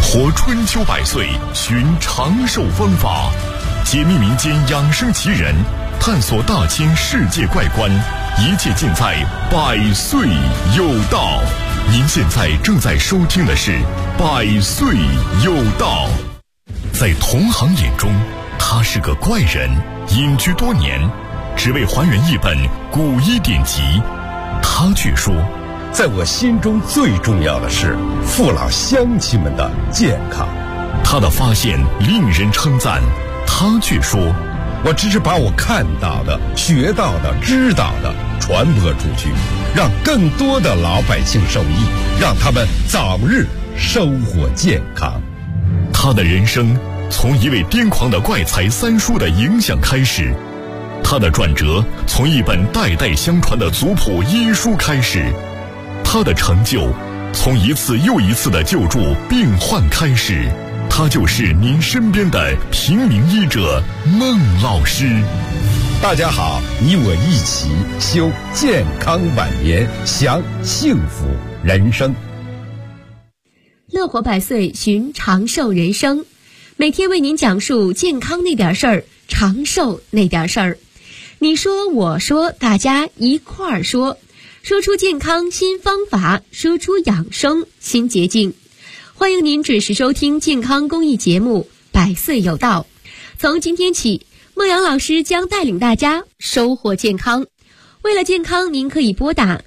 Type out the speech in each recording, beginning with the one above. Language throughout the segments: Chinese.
活春秋百岁，寻长寿方法，解密民间养生奇人，探索大千世界怪观，一切尽在百岁有道。您现在正在收听的是百岁有道。在同行眼中，他是个怪人，隐居多年，只为还原一本古医典籍。他却说， 在我心中最重要的是父老乡亲们的健康。 他的发现令人称赞，他却说， 我只是把我看到的、学到的、知道的传播出去，让更多的老百姓受益，让他们早日收获健康。 他的人生从一位癫狂的怪才三叔的影响开始，他的转折从一本代代相传的族谱医书开始，他的成就从一次又一次的救助病患开始。他就是您身边的平民医者孟老师。 大家好，你我一起修健康晚年，享幸福人生。 乐活百岁，寻长寿人生，每天为您讲述健康那点事儿，长寿那点事儿。你说我说，大家一块儿说，说出健康新方法，说出养生新捷径。欢迎您准时收听健康公益节目百岁有道。从今天起，孟阳老师将带领大家收获健康。为了健康，您可以拨打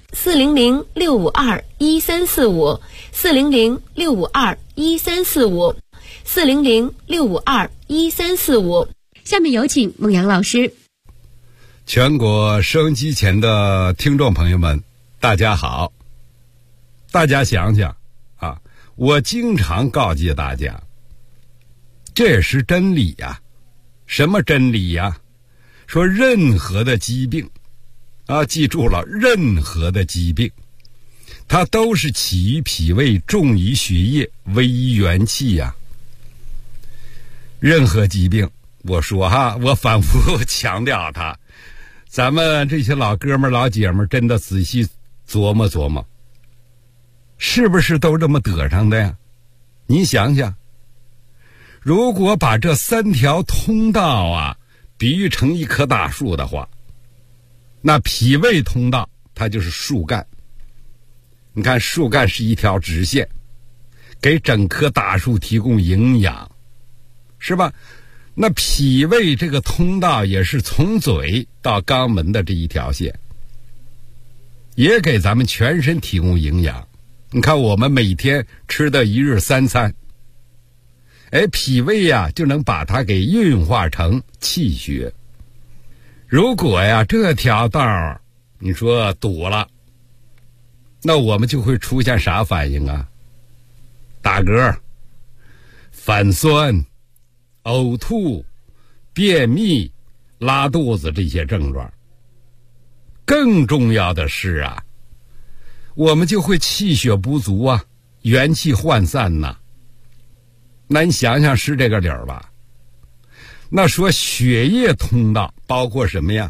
400-652-1345 400-652-1345 400-652-1345。下面有请孟阳老师。 全国收音机前的听众朋友们，大家好。大家想想啊，我经常告诫大家，这是真理呀。什么真理呀？说任何的疾病啊，记住了，任何的疾病它都是起于脾胃，重于血液，危于元气呀。任何疾病，我说哈，我反复强调它，咱们这些老哥们老姐们真的仔细琢磨琢磨，是不是都这么得上的呀？您想想，如果把这三条通道啊比喻成一棵大树的话，那脾胃通道它就是树干。你看树干是一条直线，给整棵大树提供营养，是吧？那脾胃这个通道也是从嘴到肛门的这一条线，也给咱们全身提供营养。你看我们每天吃的一日三餐，脾胃呀就能把它给运化成气血。如果呀这条道你说堵了，那我们就会出现啥反应啊？打嗝、反酸、呕吐、便秘、拉肚子这些症状。更重要的是啊，我们就会气血不足啊，元气涣散呐。那你想想是这个理儿吧？那说血液通道包括什么呀？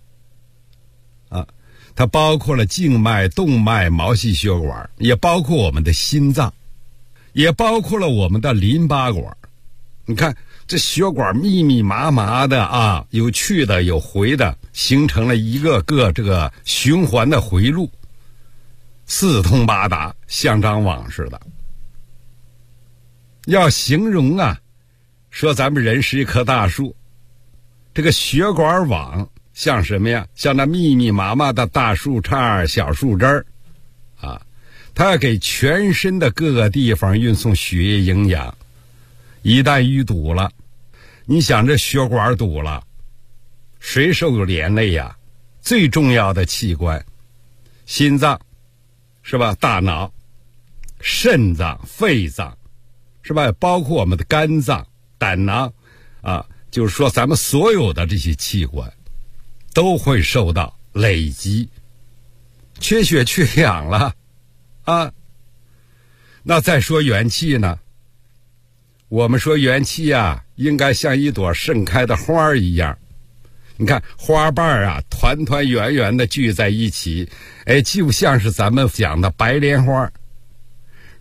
它包括了静脉、动脉、毛细血管，也包括我们的心脏，也包括了我们的淋巴管。你看这血管密密麻麻的啊，有去的有回的，形成了一个个这个循环的回路，四通八达，像张网似的。要形容啊，说咱们人是一棵大树，这个血管网像什么呀？像那密密麻麻的大树杈、小树枝儿啊，它给全身的各个地方运送血液营养。一旦淤堵了，你想这血管堵了，谁受连累呀？最重要的器官，心脏是吧？大脑、肾脏、肺脏是吧？包括我们的肝脏、胆囊啊，就是说咱们所有的这些器官都会受到累积，缺血缺氧了啊。那再说元气呢？我们说元气啊，应该像一朵盛开的花一样。你看花瓣啊，团团圆圆的聚在一起，就像是咱们讲的白莲花。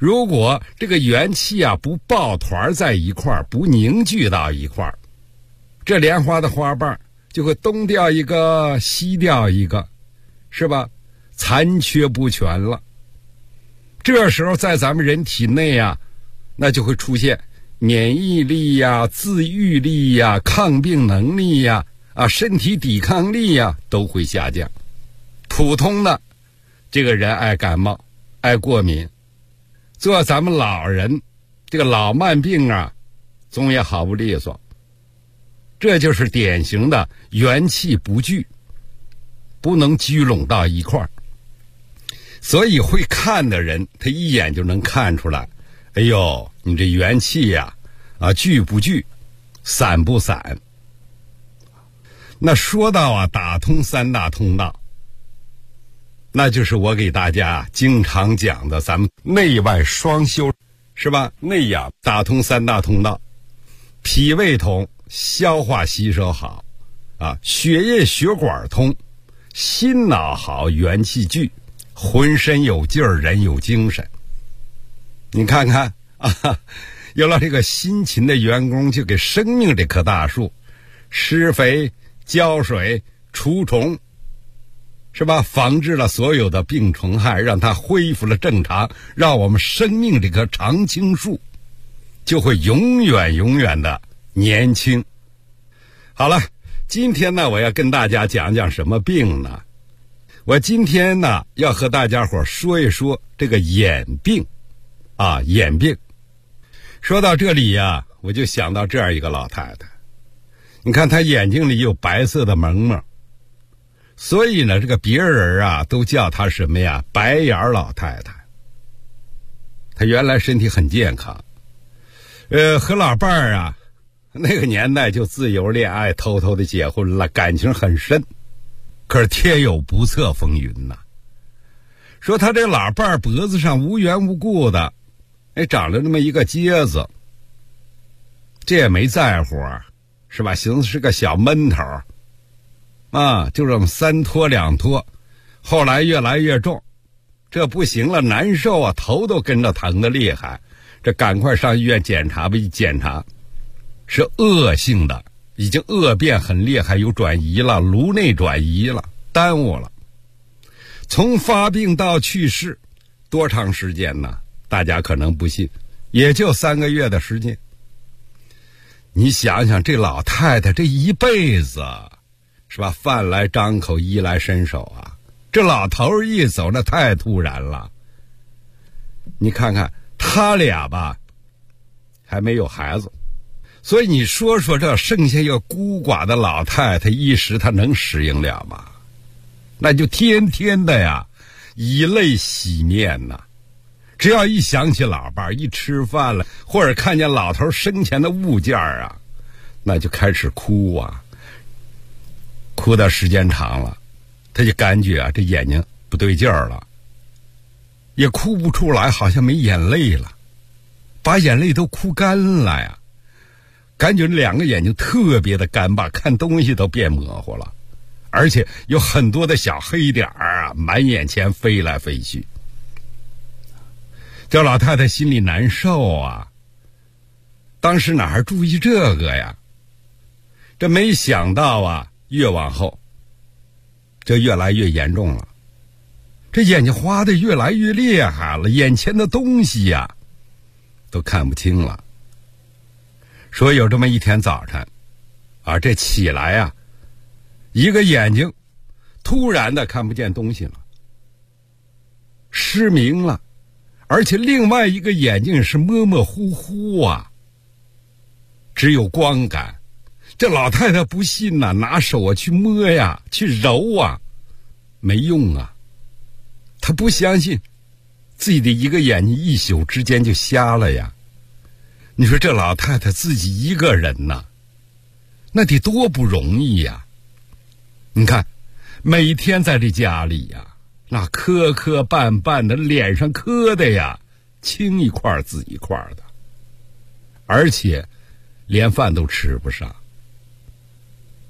如果这个元气啊不抱团在一块儿，不凝聚到一块儿，这莲花的花瓣就会东掉一个西掉一个，是吧？残缺不全了。这时候在咱们人体内啊，那就会出现免疫力呀、自愈力呀、抗病能力呀、身体抵抗力呀都会下降。普通的这个人爱感冒、爱过敏，做咱们老人这个老慢病啊，总也好不利索。这就是典型的元气不聚，不能聚拢到一块儿。所以会看的人，他一眼就能看出来，哎呦，你这元气呀，聚不聚，散不散。那说到啊，打通三大通道，那就是我给大家经常讲的咱们内外双修，是吧？内养打通三大通道，脾胃通，消化吸收好，血液血管通，心脑好，元气聚，浑身有劲儿，人有精神。你看看有了这个辛勤的员工，就给生命这棵大树施肥、浇水、除虫，是吧？防治了所有的病虫害，让它恢复了正常，让我们生命这棵常青树就会永远永远的年轻。好了，今天呢，我要跟大家讲讲什么病呢？我今天呢，要和大家伙说一说这个眼病眼病。说到这里呀，我就想到这样一个老太太，你看她眼睛里有白色的蒙蒙，所以呢，这个别人啊都叫她什么呀？白眼老太太。她原来身体很健康，和老伴儿啊，那个年代就自由恋爱，偷偷的结婚了，感情很深。可是天有不测风云呐，说他这老伴儿脖子上无缘无故的，长了那么一个疖子，这也没在乎，是吧？寻思是个小闷头，就这么3拖2拖，后来越来越重，这不行了，难受啊，头都跟着疼的厉害，这赶快上医院检查吧，一检查是恶性的，已经恶变很厉害，有转移了，颅内转移了，耽误了。从发病到去世多长时间呢？大家可能不信，也就3个月的时间。你想想，这老太太这一辈子，是吧？饭来张口，衣来伸手啊，这老头一走，那太突然了。你看看他俩吧，还没有孩子，所以你说说这剩下一个孤寡的老太太，一时她能适应了吗？那就天天的呀，以泪洗面呐。只要一想起老伴儿，一吃饭了，或者看见老头生前的物件啊，那就开始哭啊。哭的时间长了，他就感觉这眼睛不对劲儿了，也哭不出来，好像没眼泪了，把眼泪都哭干了呀。感觉2个眼睛特别的干巴，看东西都变模糊了，而且有很多的小黑点儿满眼前飞来飞去。这老太太心里难受啊，当时哪还注意这个呀？这没想到越往后这越来越严重了，这眼睛花的越来越厉害了，眼前的东西都看不清了。说有这么一天早晨这起来一个眼睛突然的看不见东西了，失明了，而且另外一个眼睛是模模糊糊只有光感。这老太太不信呐，拿手去摸呀，去揉没用她不相信自己的一个眼睛一宿之间就瞎了呀。你说这老太太自己一个人呐，那得多不容易呀。你看每天在这家里那磕磕绊绊的，脸上磕的青一块紫一块的，而且连饭都吃不上。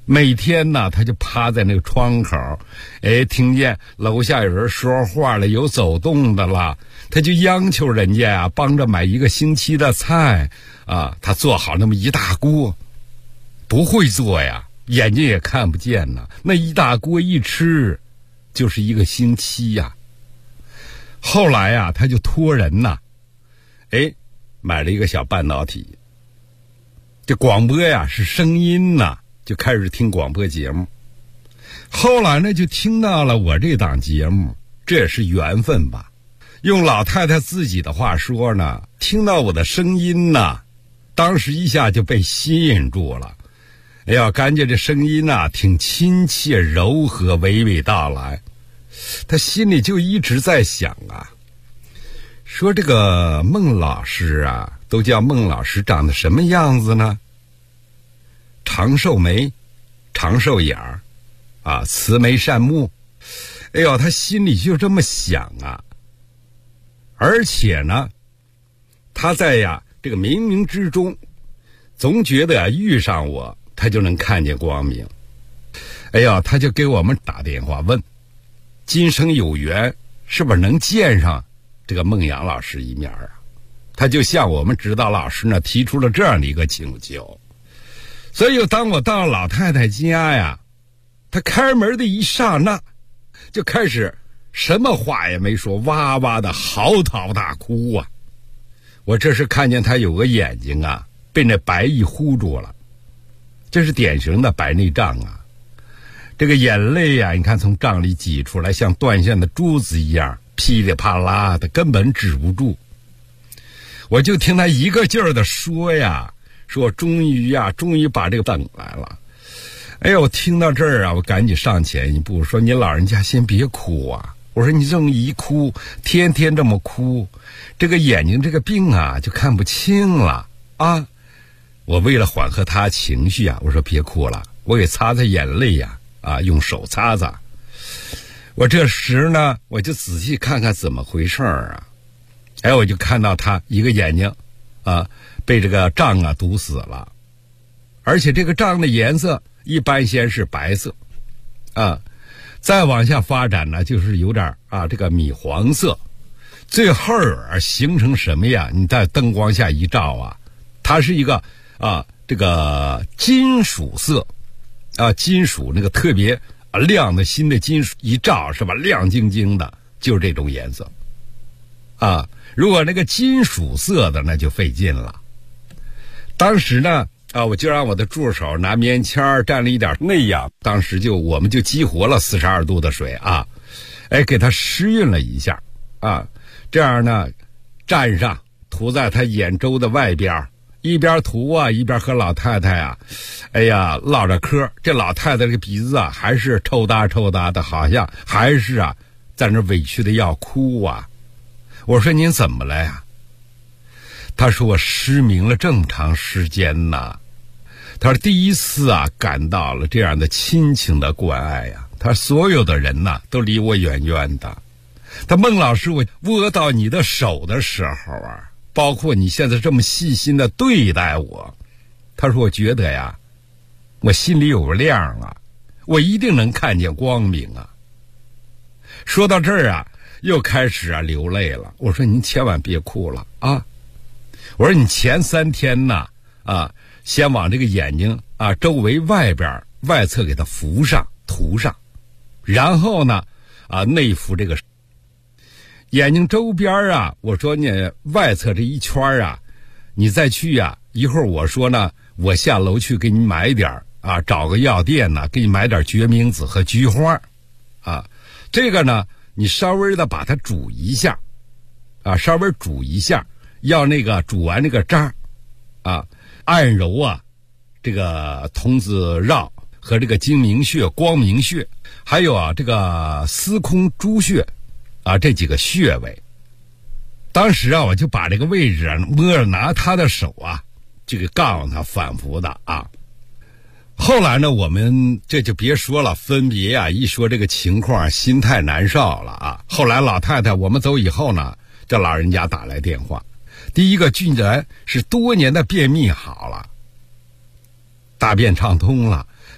每天呢，他就趴在那个窗口，听见楼下有人说话了，有走动的了，他就央求人家呀，帮着买1个星期的菜啊，他做好那么一大锅，不会做呀，眼睛也看不见呢，那一大锅一吃就是1个星期呀。后来呀，他就托人呐，买了一个小半导体，这广播呀是声音呐，就开始听广播节目。后来呢，就听到了我这档节目，这也是缘分吧。用老太太自己的话说呢，听到我的声音呢，当时一下就被吸引住了。哎呀，感觉这声音啊挺亲切柔和，娓娓道来。他心里就一直在想啊，说这个孟老师啊，都叫孟老师，长得什么样子呢？长寿眉，长寿眼儿，啊，慈眉善目。哎呦，他心里就这么想啊。而且呢，他在这个冥冥之中，总觉得遇上我，他就能看见光明。哎呀，他就给我们打电话问，今生有缘，是不是能见上这个孟阳老师一面啊？他就向我们指导老师呢提出了这样的一个请求。所以当我到老太太家呀，他开门的一刹那，就开始什么话也没说，哇哇的嚎啕大哭啊！我这是看见他有个眼睛啊被那白翳糊住了，这是典型的白内障啊。这个眼泪呀，你看从帐里挤出来，像断线的珠子一样，噼里啪啦的，根本止不住。我就听他一个劲儿的说呀，说终于把这个等来了。哎呦，我听到这儿啊，我赶紧上前一步说，您老人家先别哭啊。我说你这么一哭，天天这么哭，这个眼睛这个病啊就看不清了啊。我为了缓和他情绪啊，我说别哭了，我给擦擦眼泪呀，用手擦擦。我这时呢，我就仔细看看怎么回事啊。我就看到他一个眼睛被这个障堵死了，而且这个障的颜色一般先是白色再往下发展呢，就是有点这个米黄色，最后形成什么呀？你在灯光下一照它是一个这个金属色金属那个特别亮的新的金属，一照是吧，亮晶晶的，就是这种颜色如果那个金属色的那就费劲了。当时呢我就让我的助手拿棉签蘸了一点内氧，当时我们就激活了42度的水给它湿润了一下这样呢蘸上涂在他眼周的外边，一边涂一边和老太太唠着嗑。这老太太这个鼻子还是抽搭抽搭的，好像还是在那委屈的要哭我说您怎么了呀？他说我失明了这么长时间呢。他说第一次感到了这样的亲情的关爱他所有的人都离我远远的。他孟老师，我握到你的手的时候包括你现在这么细心的对待我，他说我觉得我心里有个亮我一定能看见光明说到这儿又开始流泪了。我说您千万别哭了我说你前3天呢先往这个眼睛周围外侧给它涂上，然后呢内服这个眼睛周边我说你外侧这一圈你再去一会儿我说呢，我下楼去给你买点找个药店呢给你买点决明子和菊花这个呢你稍微的把它煮一下稍微煮一下，要那个煮完那个渣按揉这个童子绕和这个睛明穴、光明穴，还有这个司空珠穴这几个穴位。当时我就把这个位置摸着，拿他的手这个告诉他反复的后来呢，我们这就别说了，分别一说这个情况，心太难受了后来老太太我们走以后呢，这老人家打来电话，第一个居然是多年的便秘好了，大便畅通了。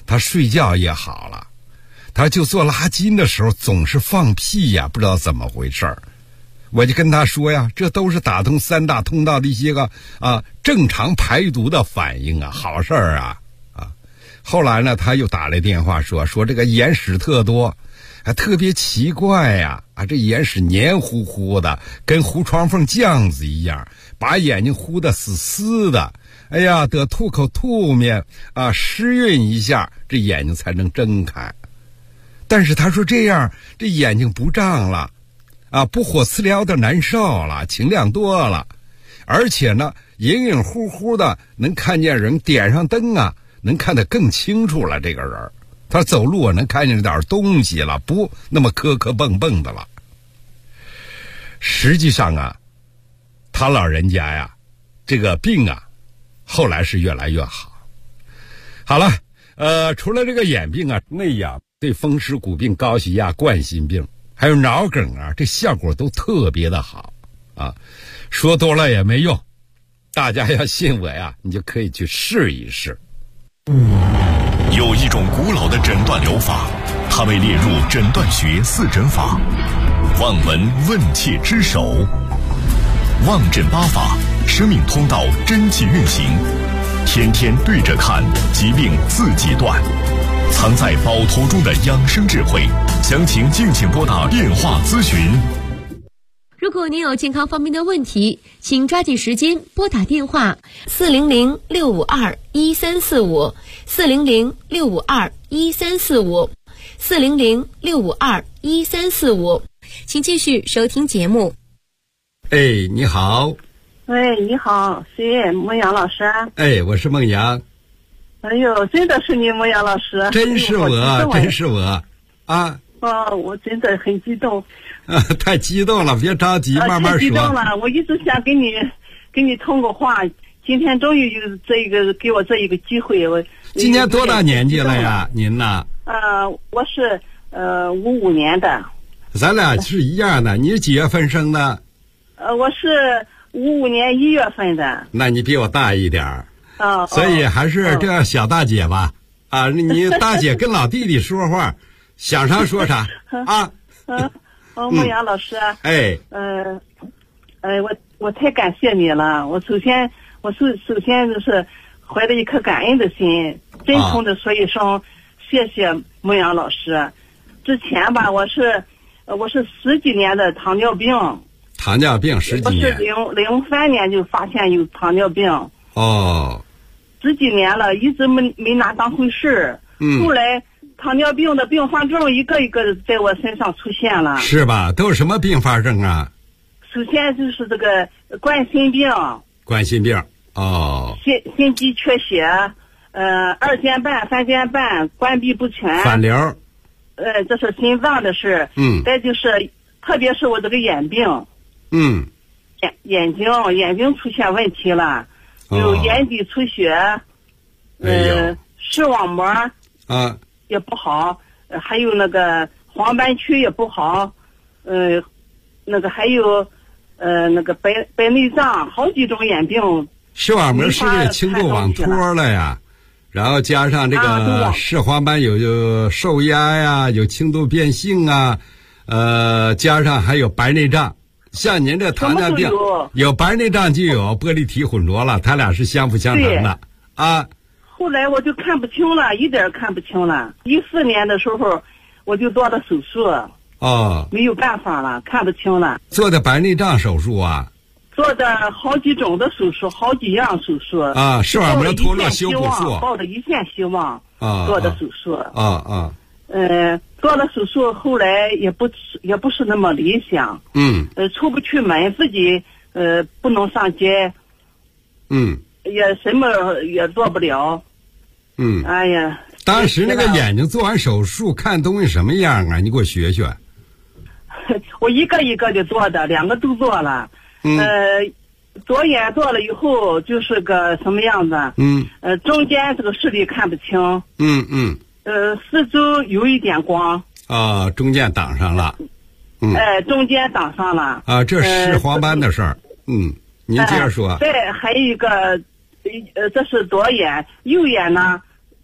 他睡觉也好了，他就做拉筋的时候总是放屁呀，不知道怎么回事儿。我就跟他说呀，这都是打通3大通道的一些个正常排毒的反应啊，好事儿啊。后来呢，他又打来电话说这个眼屎特多，还特别奇怪呀，这眼屎黏糊糊的，跟糊窗缝酱子一样，把眼睛糊得死死的。哎呀，得吐口吐面湿润一下，这眼睛才能睁开。但是他说这样，这眼睛不胀了，不火刺撩的难受了，清亮多了，而且呢，隐隐乎乎的能看见人，点上灯能看得更清楚了。这个人，他走路能看见点东西了，不那么磕磕蹦蹦的了。实际上他老人家呀，这个病后来是越来越好。好了，除了这个眼病内痒、对风湿骨病、高血压、冠心病，还有脑梗这效果都特别的好说多了也没用，大家要信我呀，你就可以去试一试。 有一种古老的诊断疗法，它被列入诊断学4诊法，望闻问切之首。望诊8法，生命通道真气运行，天天对着看，疾病自己断。藏在宝头中的养生智慧，详情敬请拨打电话咨询。 如果您有健康方面的问题，请抓紧时间拨打电话400-652-1345 400-652-1345 400-652-1345，请继续收听节目。 你好。 喂，你好，谁？孟阳老师。 我是孟阳。 哎呦，真的是你，孟阳老师。 真是我我真的很激动。 太激动了，别着急，慢慢说。 太激动了，我一直想跟你通个话，今天终于有给我这一个机会。我今年多大年纪了呀？您呢？ 我是55年的。 咱俩是一样的。你是几月份生的？ 我是55年1月份的。 那你比我大一点所以还是这样小大姐吧。你大姐跟老弟弟说话，想啥说啥孟阳老师。我太感谢你了。我首先就是怀着一颗感恩的心，真诚的说一声谢谢孟阳老师。之前吧，我是10几年的糖尿病。 糖尿病10几年。 我是03年就发现有糖尿病。10几年了，一直没拿当回事。后来糖尿病的并发症一个一个在我身上出现了。是吧？ 都是什么并发症啊？ 首先就是这个冠心病。心肌缺血，2间半、3间半关闭不全。 反流。 这是心脏的事。再就是特别是我这个眼病。眼睛出现问题了，有眼底出血，视网膜也不好，还有那个黄斑区也不好，还有那个白内障，好几种眼病。 视网膜是不是轻度网脱了呀？然后加上这个视黄斑有受压呀，有轻度变性加上还有白内障。像您这糖尿病有白内障就有玻璃体混浊了，它俩是相辅相成的后来我就看不清了，一点看不清了。14年的时候我就做的手术。没有办法了，看不清了。 做的白内障手术做的好几种的手术，好几样手术视网膜脱落修补术， 抱着一线希望做的手术做了手术，后来也不是那么理想。出不去门，自己不能上街。也什么也做不了。哎呀， 当时那个眼睛做完手术看东西什么样你给我学学。 我一个一个的做的2个都做了。左眼做了以后就是个什么样子？中间这个视力看不清。四周有一点光。 中间挡上了。 中间挡上了。 这是黄斑的事儿。您接着说。 对，还有一个，这是左眼，右眼呢，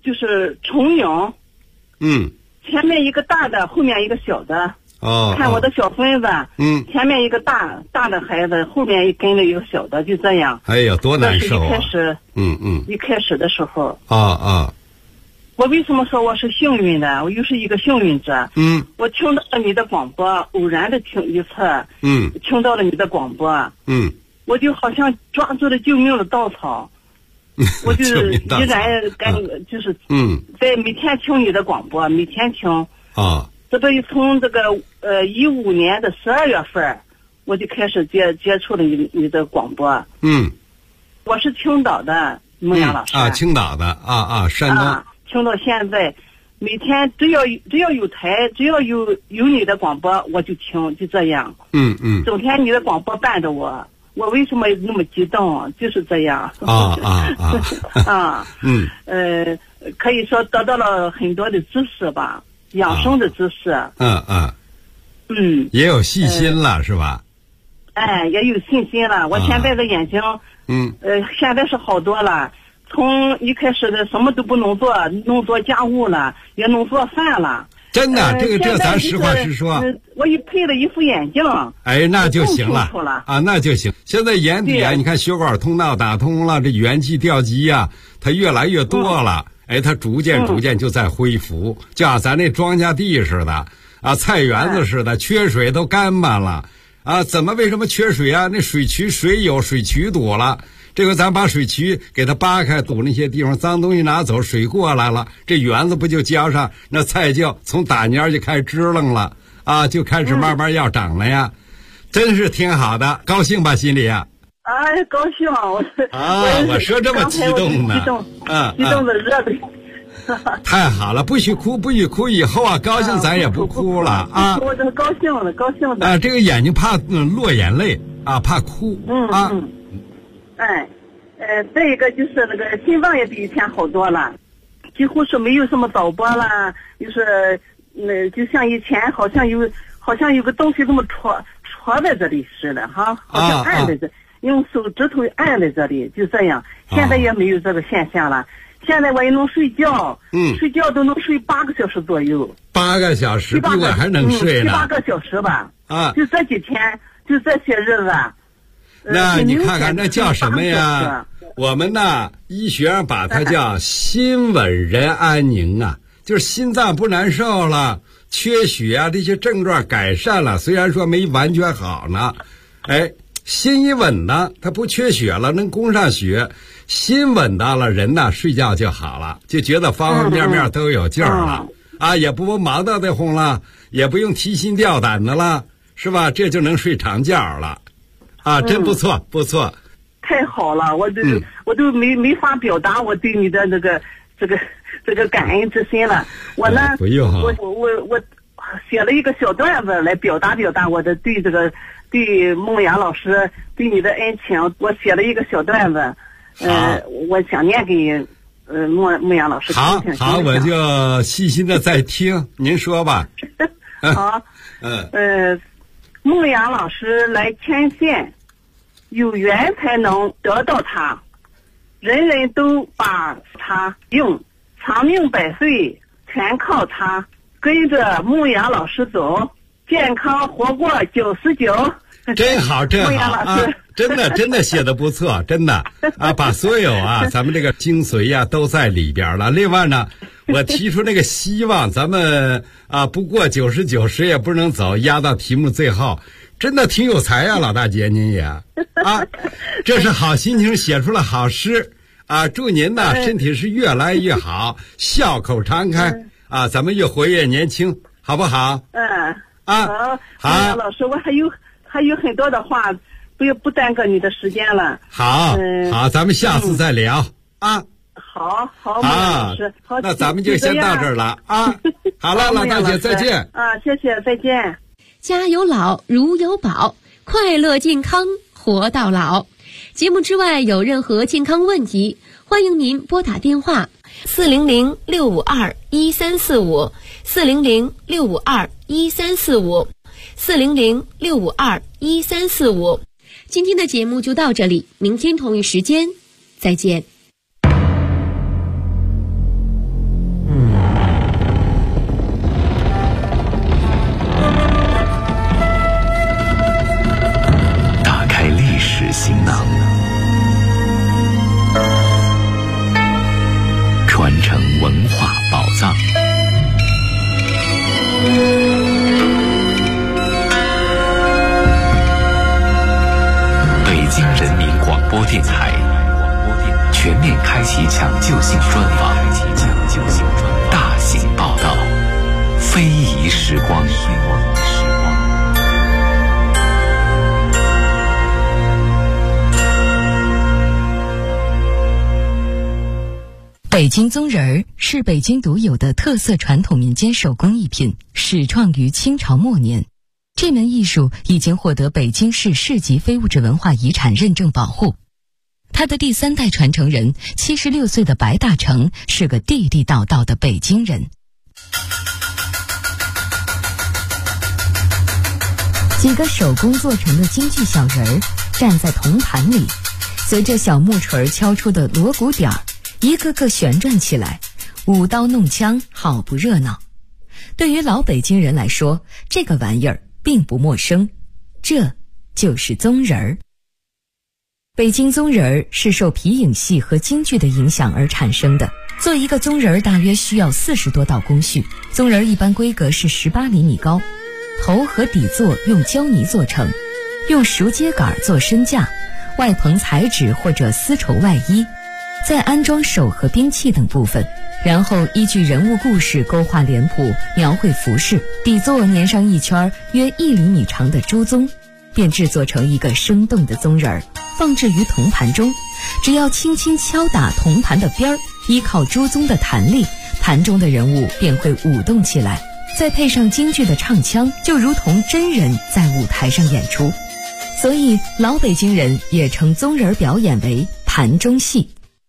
就是重影。前面一个大的，后面一个小的。看我的小孙子。前面一个大的孩子，后面跟着一个小的，就这样。 哎呀，多难受啊！ 一开始的时候。 我为什么说我是幸运的？我又是一个幸运者。我听到了你的广播，偶然的听一次。听到了你的广播。我就好像抓住了救命的稻草。我就是依然就是在每天听你的广播，每天听。这不从这个15年的12月份，我就开始接触了你的广播。我是青岛的孟阳老师。 青岛的山东。 听到现在，每天只要有台，只要有你的广播，我就听，就这样。整天你的广播伴着我。我为什么那么激动？就是这样。可以说得到了很多的知识吧，养生的知识。 也有信心了，是吧？ 也有信心了。我现在的眼睛，现在是好多了。从一开始的什么都不能做，能做家务了，也能做饭了。 真的，这咱实话实说。 我配了一副眼镜。 那就行了那就行。现在眼底你看血管通道打通了，这元气调集它越来越多了。它逐渐就在恢复，就像咱那庄稼地似的菜园子似的，缺水都干巴了为什么缺水那水渠水渠堵了。这个咱把水渠给它扒开，堵那些地方，脏东西拿走，水过来了，这园子不就浇上，那菜就从打蔫就开始支棱了就开始慢慢要长了呀。真是挺好的，高兴吧心里高兴我说这么激动呢。 激动的热泪。 太好了，不许哭，以后高兴咱也不哭了我这高兴的这个眼睛怕落眼泪怕哭再一个就是那个心脏也比以前好多了，几乎是没有什么导播了，就是就像以前好像有个东西这么戳在这里似的好像按在这，用手指头按在这里，就这样。现在也没有这个现象了。现在我也能睡觉，睡觉都能睡8个小时左右。8个小时比我还能睡呢。7-8个小时吧。就这几天，就这些日子。 那你看看那叫什么呀？我们医学上把它叫心稳人安宁就是心脏不难受了，缺血这些症状改善了，虽然说没完全好呢。心一稳它不缺血了，能供上血，心稳当了，人睡觉就好了，就觉得方方面面都有劲儿了也不忙得慌了，也不用提心吊胆的了，是吧？这就能睡长觉了真不错。 太好了，我都没法表达我对你的这个感恩之心了。我不用我写了一个小段子来表达我的对孟阳老师对你的恩情。我写了一个小段子，我想念给孟阳老师。 好，我就细心的在听，您说吧。 好，孟阳老师来牵线，有缘才能得到他，人人都把他用，长命百岁全靠他，跟着孟阳老师走，健康活过99。 真好真的写的不错，真的把所有咱们这个精髓都在里边了。另外呢，我提出那个希望，咱们不过99谁也不能走，压到题目最后，真的挺有才老大姐您也这是好心情写出了好诗祝您身体是越来越好，笑口常开咱们越活越年轻，好不好？ 好，老师，我还有很多的话，不耽搁你的时间了。 好，咱们下次再聊好，老师，好， 那咱们就先到这儿了好了，老大姐再见谢谢，再见。 家有老如有宝，快乐健康活到老。节目之外有任何健康问题，欢迎您拨打电话400-652-1345 400-652-1345 400-652-1345。今天的节目就到这里，明天同一时间再见。 北京人民广播电台全面开启抢救性专访，大型报道，非遗时光。 北京宗人儿是北京独有的特色传统民间手工艺品，始创于清朝末年。这门艺术已经获得北京市市级非物质文化遗产认证保护。他的第3代传承人76岁的白大成是个地地道道的北京人。几个手工做成的京剧小人儿站在铜盘里，随着小木锤敲出的锣鼓点儿，一个个旋转起来，舞刀弄枪，好不热闹。对于老北京人来说，这个玩意儿并不陌生，这就是宗人儿。北京宗人儿是受皮影戏和京剧的影响而产生的。做一个宗人儿大约需要40多道工序。宗人儿一般规格是18厘米高，头和底座用胶泥做成，用熟秸秆做身架，外棚彩纸或者丝绸外衣，再安装手和兵器等部分，然后依据人物故事勾画脸谱，描绘服饰，底座粘上一圈约1厘米长的朱宗，便制作成一个生动的宗人儿，放置于铜盘中。只要轻轻敲打铜盘的边儿，依靠朱宗的弹力，盘中的人物便会舞动起来，再配上京剧的唱腔，就如同真人在舞台上演出。所以老北京人也称宗人表演为盘中戏。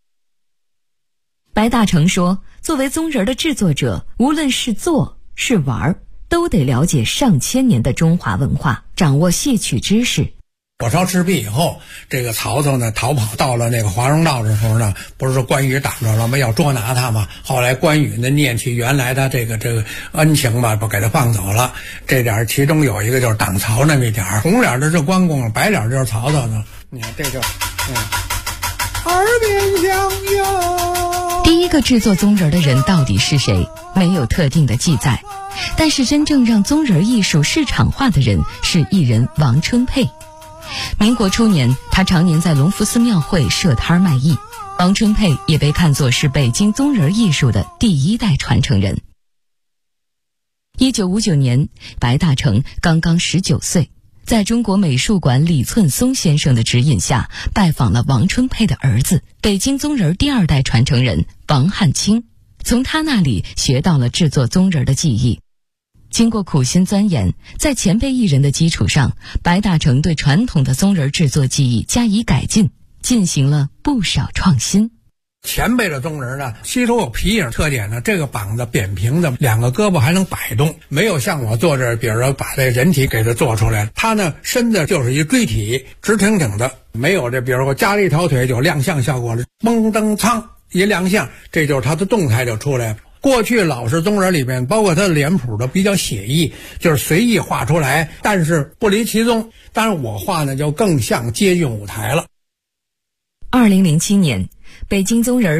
白大成说，作为宗人的制作者，无论是做是玩，都得了解上千年的中华文化，掌握戏曲知识。 火烧赤壁以后，这个曹操呢逃跑到了那个华容道的时候呢，不是说关羽挡着了吗？要捉拿他嘛。后来关羽呢念起原来他这个恩情吧，不给他放走了。这点其中有一个就是挡曹那么一点，红脸的是关公，白脸就是曹操呢。你看这就耳边相拥。 第一个制作宗人的人到底是谁，没有特定的记载，但是真正让宗人艺术市场化的人是艺人王春佩。民国初年，他常年在隆福寺庙会设摊卖艺。王春佩也被看作是北京宗人艺术的第1代传承人。1959年，白大成刚刚19岁，在中国美术馆李寸松先生的指引下，拜访了王春佩的儿子，北京宗人第2代传承人王汉卿，从他那里学到了制作宗人的技艺。经过苦心钻研，在前辈艺人的基础上，白大成对传统的宗人制作技艺加以改进，进行了不少创新。 前辈的宗人呢，吸收有皮影特点呢，这个膀子扁平的，2个胳膊还能摆动，没有像我做这，比如说把这人体给它做出来，他呢身子就是一锥体，直挺挺的，没有这，比如说加了一条腿就亮相效果了，嘣噔噌一亮相，这就是他的动态就出来了。过去老式宗人里面，包括他的脸谱都比较写意，就是随意画出来，但是不离其宗。当然我画呢就更像接近舞台了。 2007年，北京宗人